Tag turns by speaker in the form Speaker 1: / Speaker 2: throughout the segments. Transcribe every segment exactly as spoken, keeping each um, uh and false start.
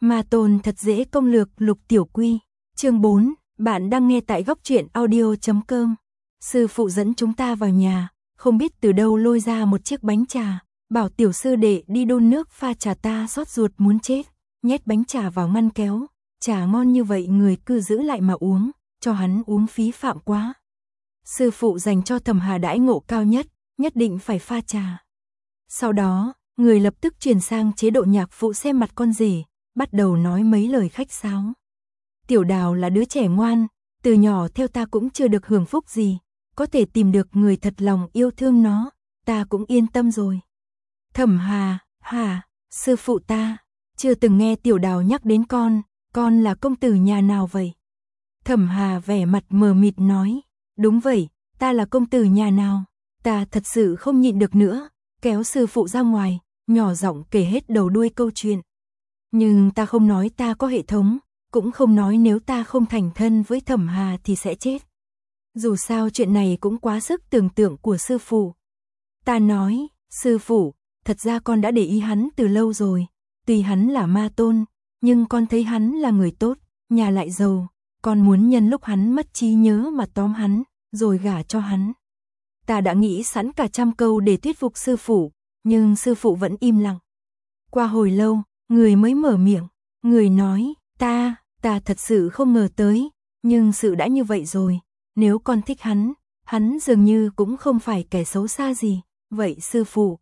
Speaker 1: Ma Tôn thật dễ công lược Lục Tiểu Quy. Chương bốn, bạn đang nghe tại góc truyện audio chấm com. Sư phụ dẫn chúng ta vào nhà, không biết từ đâu lôi ra một chiếc bánh trà, bảo tiểu sư đệ đi đun nước pha trà, ta xót ruột muốn chết, nhét bánh trà vào ngăn kéo, trà ngon như vậy người cứ giữ lại mà uống, cho hắn uống phí phạm quá. Sư phụ dành cho Thẩm Hà đãi ngộ cao nhất, nhất định phải pha trà. Sau đó, người lập tức chuyển sang chế độ nhạc phụ xem mặt con rể, bắt đầu nói mấy lời khách sáo. Tiểu Đào là đứa trẻ ngoan, từ nhỏ theo ta cũng chưa được hưởng phúc gì, có thể tìm được người thật lòng yêu thương nó, ta cũng yên tâm rồi. Thẩm Hà, hả, sư phụ ta, chưa từng nghe Tiểu Đào nhắc đến con, con là công tử nhà nào vậy? Thẩm Hà vẻ mặt mờ mịt nói, đúng vậy, ta là công tử nhà nào, ta thật sự không nhịn được nữa, kéo sư phụ ra ngoài, nhỏ giọng kể hết đầu đuôi câu chuyện. Nhưng ta không nói ta có hệ thống, cũng không nói nếu ta không thành thân với Thẩm Hà thì sẽ chết. Dù sao chuyện này cũng quá sức tưởng tượng của sư phụ. Ta nói, sư phụ, thật ra con đã để ý hắn từ lâu rồi, tuy hắn là ma tôn, nhưng con thấy hắn là người tốt, nhà lại giàu, con muốn nhân lúc hắn mất trí nhớ mà tóm hắn, rồi gả cho hắn. Ta đã nghĩ sẵn cả trăm câu để thuyết phục sư phụ, nhưng sư phụ vẫn im lặng. Qua hồi lâu, người mới mở miệng, người nói, ta, ta thật sự không ngờ tới, nhưng sự đã như vậy rồi, nếu con thích hắn, hắn dường như cũng không phải kẻ xấu xa gì, vậy sư phụ.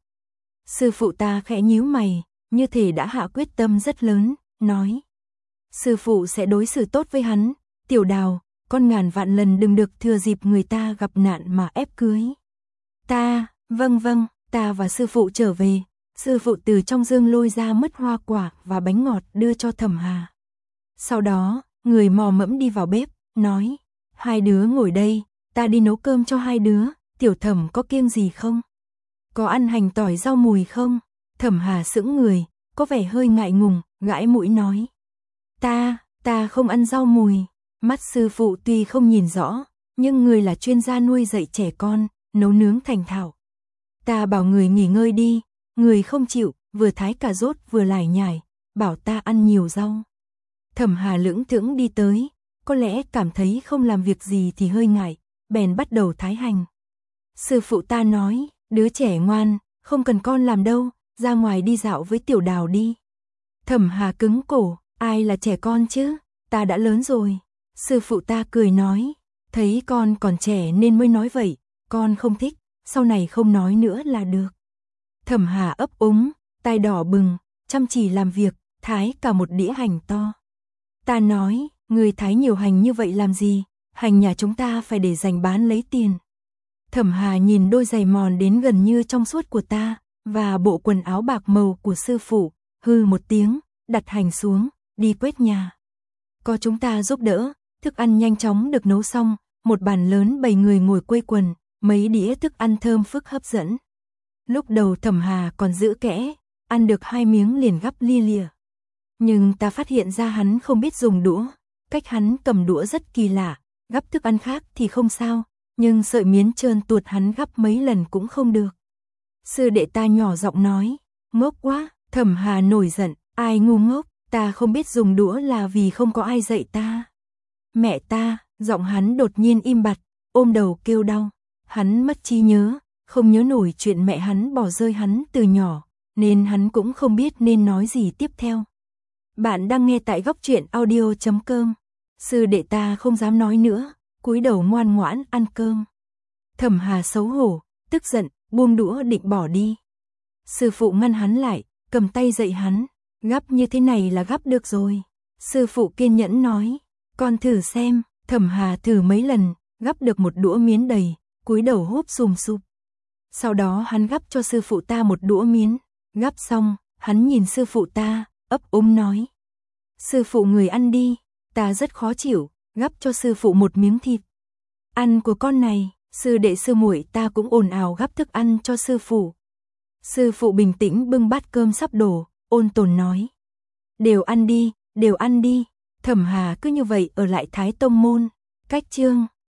Speaker 1: Sư phụ ta khẽ nhíu mày, như thể đã hạ quyết tâm rất lớn, nói. Sư phụ sẽ đối xử tốt với hắn, Tiểu Đào, con ngàn vạn lần đừng được thừa dịp người ta gặp nạn mà ép cưới. Ta, vâng vâng, ta và sư phụ trở về. Sư phụ từ trong dương lôi ra mứt hoa quả và bánh ngọt đưa cho Thẩm Hà. Sau đó, người mò mẫm đi vào bếp, nói, hai đứa ngồi đây, ta đi nấu cơm cho hai đứa, Tiểu Thẩm có kiêng gì không? Có ăn hành tỏi rau mùi không? Thẩm Hà sững người, có vẻ hơi ngại ngùng, gãi mũi nói. Ta, ta không ăn rau mùi. Mắt sư phụ tuy không nhìn rõ, nhưng người là chuyên gia nuôi dạy trẻ con, nấu nướng thành thạo. Ta bảo người nghỉ ngơi đi. Người không chịu, vừa thái cà rốt vừa lải nhải, bảo ta ăn nhiều rau. Thẩm Hà lững thững đi tới, có lẽ cảm thấy không làm việc gì thì hơi ngại, bèn bắt đầu thái hành. Sư phụ ta nói, đứa trẻ ngoan, không cần con làm đâu, ra ngoài đi dạo với Tiểu Đào đi. Thẩm Hà cứng cổ, ai là trẻ con chứ, ta đã lớn rồi. Sư phụ ta cười nói, thấy con còn trẻ nên mới nói vậy, con không thích, sau này không nói nữa là được. Thẩm Hà ấp úng, tai đỏ bừng, chăm chỉ làm việc, thái cả một đĩa hành to. Ta nói, người thái nhiều hành như vậy làm gì, hành nhà chúng ta phải để dành bán lấy tiền. Thẩm Hà nhìn đôi giày mòn đến gần như trong suốt của ta, và bộ quần áo bạc màu của sư phụ, hư một tiếng, đặt hành xuống, đi quét nhà. Có chúng ta giúp đỡ, thức ăn nhanh chóng được nấu xong, một bàn lớn bầy người ngồi quây quần, mấy đĩa thức ăn thơm phức hấp dẫn. Lúc đầu Thẩm Hà còn giữ kẽ, ăn được hai miếng liền gắp lia lịa. Nhưng ta phát hiện ra hắn không biết dùng đũa, cách hắn cầm đũa rất kỳ lạ, gắp thức ăn khác thì không sao, nhưng sợi miến trơn tuột hắn gắp mấy lần cũng không được. Sư đệ ta nhỏ giọng nói, ngốc quá. Thẩm Hà nổi giận, ai ngu ngốc, ta không biết dùng đũa là vì không có ai dạy ta. Mẹ ta, giọng hắn đột nhiên im bặt, ôm đầu kêu đau, hắn mất trí nhớ. Không nhớ nổi chuyện mẹ hắn bỏ rơi hắn từ nhỏ, nên hắn cũng không biết nên nói gì tiếp theo. Bạn đang nghe tại góc truyện audio chấm com. Sư đệ ta không dám nói nữa, cúi đầu ngoan ngoãn ăn cơm. Thẩm Hà xấu hổ, tức giận, buông đũa định bỏ đi. Sư phụ ngăn hắn lại, cầm tay dạy hắn, gắp như thế này là gắp được rồi. Sư phụ kiên nhẫn nói, con thử xem. Thẩm Hà thử mấy lần, gắp được một đũa miến đầy, cúi đầu húp sùm sụp. Sau đó hắn gắp cho sư phụ ta một đũa miến, gắp xong, hắn nhìn sư phụ ta, ấp úng nói. Sư phụ người ăn đi, ta rất khó chịu, gắp cho sư phụ một miếng thịt. Ăn của con này, sư đệ sư muội ta cũng ồn ào gắp thức ăn cho sư phụ. Sư phụ bình tĩnh bưng bát cơm sắp đổ, ôn tồn nói. Đều ăn đi, đều ăn đi. Thẩm Hà cứ như vậy ở lại Thái Tông Môn. Cách chương